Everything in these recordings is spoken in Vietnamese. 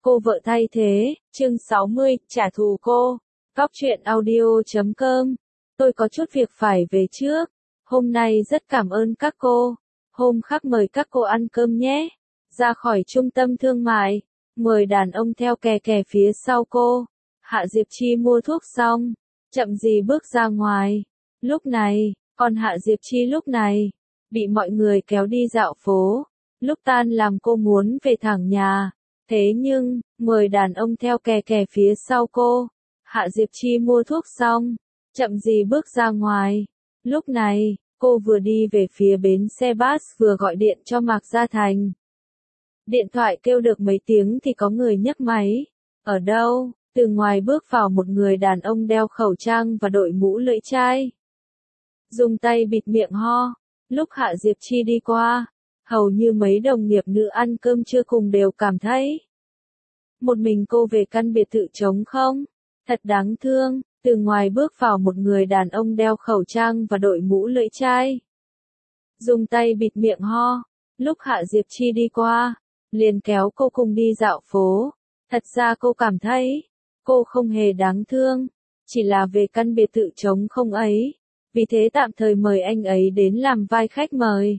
Cô vợ thay thế, chương 60, trả thù cô. Góc truyện audio.com. Tôi có chút việc phải về trước. Hôm nay rất cảm ơn các cô. Hôm khác mời các cô ăn cơm nhé. Ra khỏi trung tâm thương mại, mời đàn ông theo kè kè phía sau cô. Hạ Diệp Chi mua thuốc xong, chậm gì bước ra ngoài. Lúc này, còn Hạ Diệp Chi lúc này, bị mọi người kéo đi dạo phố. Lúc tan làm cô muốn về thẳng nhà. Thế nhưng, mời đàn ông theo kè kè phía sau cô. Hạ Diệp Chi mua thuốc xong, chậm gì bước ra ngoài. Lúc này, cô vừa đi về phía bến xe bus vừa gọi điện cho Mạc Gia Thành. Điện thoại kêu được mấy tiếng thì có người nhấc máy. Ở đâu? Từ ngoài bước vào một người đàn ông đeo khẩu trang và đội mũ lưỡi chai. Dùng tay bịt miệng ho. Lúc Hạ Diệp Chi đi qua, hầu như mấy đồng nghiệp nữ ăn cơm trưa cùng đều cảm thấy một mình cô về căn biệt thự trống không? Thật đáng thương. Từ ngoài bước vào một người đàn ông đeo khẩu trang và đội mũ lưỡi chai. Dùng tay bịt miệng ho. Lúc Hạ Diệp Chi đi qua, liền kéo cô cùng đi dạo phố. Thật ra cô cảm thấy, cô không hề đáng thương. Chỉ là về căn biệt thự trống không ấy. Vì thế tạm thời mời anh ấy đến làm vai khách mời.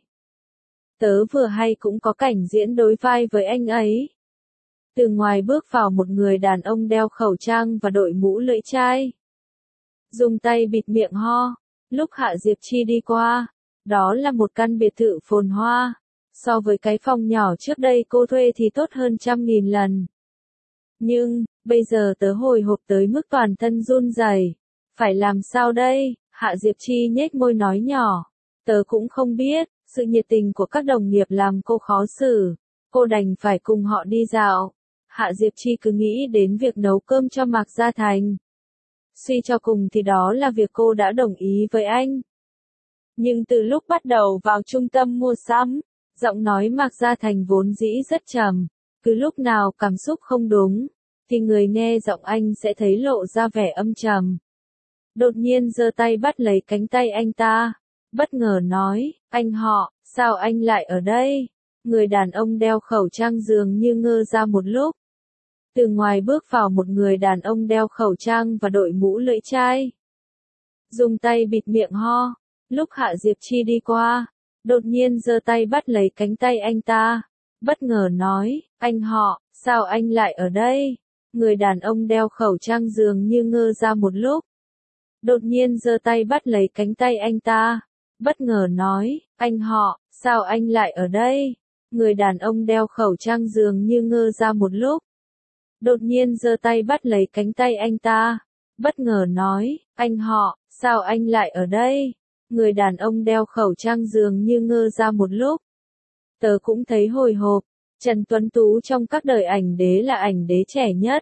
Tớ vừa hay cũng có cảnh diễn đối vai với anh ấy. Từ ngoài bước vào một người đàn ông đeo khẩu trang và đội mũ lưỡi chai. Dùng tay bịt miệng ho. Lúc Hạ Diệp Chi đi qua, đó là một căn biệt thự phồn hoa. So với cái phòng nhỏ trước đây cô thuê thì tốt hơn 100.000 lần. Nhưng, bây giờ tớ hồi hộp tới mức toàn thân run rẩy. Phải làm sao đây? Hạ Diệp Chi nhếch môi nói nhỏ. Tớ cũng không biết. Sự nhiệt tình của các đồng nghiệp làm cô khó xử. Cô đành phải cùng họ đi dạo. Hạ Diệp Chi cứ nghĩ đến việc nấu cơm cho Mạc Gia Thành. Suy cho cùng thì đó là việc cô đã đồng ý với anh. Nhưng từ lúc bắt đầu vào trung tâm mua sắm, giọng nói Mạc Gia Thành vốn dĩ rất trầm. Cứ lúc nào cảm xúc không đúng, thì người nghe giọng anh sẽ thấy lộ ra vẻ âm trầm. Đột nhiên giơ tay bắt lấy cánh tay anh ta. Bất ngờ nói, anh họ, sao anh lại ở đây? Người đàn ông đeo khẩu trang dường như ngơ ra một lúc. Từ ngoài bước vào một người đàn ông đeo khẩu trang và đội mũ lưỡi chai. Dùng tay bịt miệng ho. Lúc Hạ Diệp Chi đi qua, đột nhiên giơ tay bắt lấy cánh tay anh ta. Bất ngờ nói, anh họ, sao anh lại ở đây? Người đàn ông đeo khẩu trang dường như ngơ ra một lúc. Đột nhiên giơ tay bắt lấy cánh tay anh ta. Bất ngờ nói, anh họ, sao anh lại ở đây? Người đàn ông đeo khẩu trang dường như ngơ ra một lúc. Đột nhiên giơ tay bắt lấy cánh tay anh ta. Bất ngờ nói, anh họ, sao anh lại ở đây? Người đàn ông đeo khẩu trang dường như ngơ ra một lúc. Tớ cũng thấy hồi hộp. Trần Tuấn Tú trong các đời ảnh đế là ảnh đế trẻ nhất.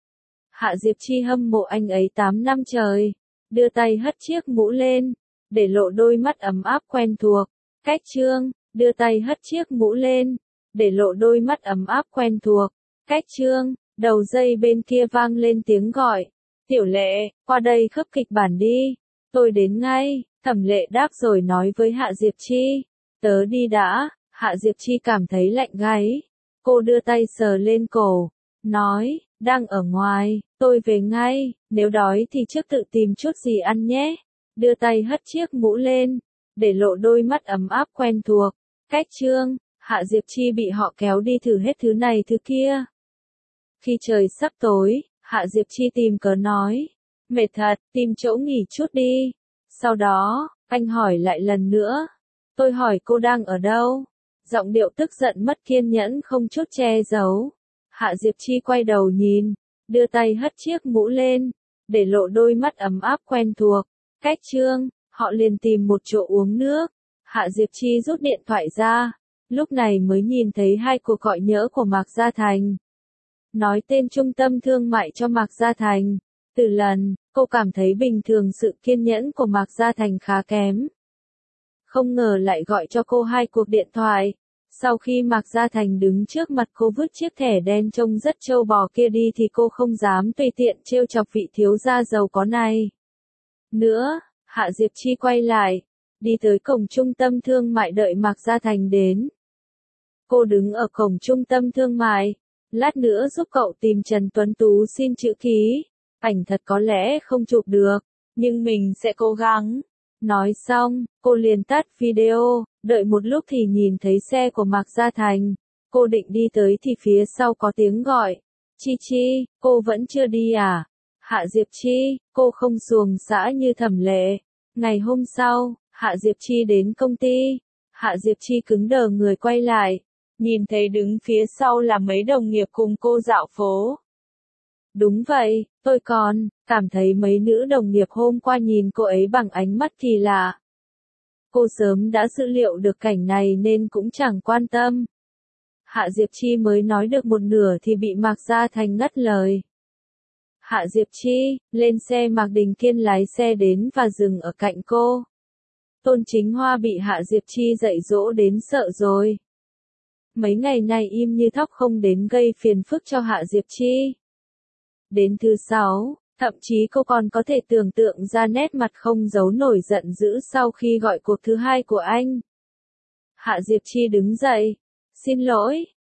Hạ Diệp Chi hâm mộ anh ấy 8 năm trời. Đưa tay hất chiếc mũ lên, để lộ đôi mắt ấm áp quen thuộc. Cách Trương, đưa tay hất chiếc mũ lên, để lộ đôi mắt ấm áp quen thuộc. Cách Trương, đầu dây bên kia vang lên tiếng gọi. Tiểu Lệ, qua đây khớp kịch bản đi. Tôi đến ngay. Thẩm Lệ đáp rồi nói với Hạ Diệp Chi. Tớ đi đã. Hạ Diệp Chi cảm thấy lạnh gáy. Cô đưa tay sờ lên cổ, nói, đang ở ngoài, tôi về ngay, nếu đói thì trước tự tìm chút gì ăn nhé. Đưa tay hất chiếc mũ lên, để lộ đôi mắt ấm áp quen thuộc. Cách Trương, Hạ Diệp Chi bị họ kéo đi thử hết thứ này thứ kia. Khi trời sắp tối, Hạ Diệp Chi tìm cớ nói, mệt thật, tìm chỗ nghỉ chút đi. Sau đó, anh hỏi lại lần nữa. Tôi hỏi cô đang ở đâu? Giọng điệu tức giận mất kiên nhẫn không chút che giấu. Hạ Diệp Chi quay đầu nhìn, đưa tay hất chiếc mũ lên, để lộ đôi mắt ấm áp quen thuộc. Cách Trương, họ liền tìm một chỗ uống nước. Hạ Diệp Chi rút điện thoại ra, lúc này mới nhìn thấy 2 cuộc gọi nhỡ của Mạc Gia Thành. Nói tên trung tâm thương mại cho Mạc Gia Thành. Từ lần, cô cảm thấy bình thường sự kiên nhẫn của Mạc Gia Thành khá kém. Không ngờ lại gọi cho cô 2 cuộc điện thoại. Sau khi Mạc Gia Thành đứng trước mặt cô vứt chiếc thẻ đen trông rất trâu bò kia đi thì cô không dám tùy tiện trêu chọc vị thiếu gia giàu có này. Nữa, Hạ Diệp Chi quay lại, đi tới cổng trung tâm thương mại đợi Mạc Gia Thành đến. Cô đứng ở cổng trung tâm thương mại, Lát nữa giúp cậu tìm Trần Tuấn Tú xin chữ ký. Ảnh thật có lẽ không chụp được, nhưng mình sẽ cố gắng. Nói xong, cô liền tắt video, đợi một lúc thì nhìn thấy xe của Mạc Gia Thành. Cô định đi tới thì phía sau có tiếng gọi. Chi Chi, cô vẫn chưa đi à? Hạ Diệp Chi, cô không xuồng xã như Thẩm Lệ. Ngày hôm sau, Hạ Diệp Chi đến công ty. Hạ Diệp Chi cứng đờ người quay lại. Nhìn thấy đứng phía sau là mấy đồng nghiệp cùng cô dạo phố. Đúng vậy, tôi còn cảm thấy mấy nữ đồng nghiệp hôm qua nhìn cô ấy bằng ánh mắt kỳ lạ. Cô sớm đã dự liệu được cảnh này nên cũng chẳng quan tâm. Hạ Diệp Chi mới nói được một nửa thì bị Mạc Gia Thành ngắt lời. Hạ Diệp Chi, lên xe. Mạc Đình Kiên lái xe đến và dừng ở cạnh cô. Tôn Chính Hoa bị Hạ Diệp Chi dạy dỗ đến sợ rồi. Mấy ngày nay im như thóc không đến gây phiền phức cho Hạ Diệp Chi. Đến thứ 6, thậm chí cô còn có thể tưởng tượng ra nét mặt không giấu nổi giận dữ sau khi gọi cuộc thứ 2 của anh. Hạ Diệp Chi đứng dậy. Xin lỗi,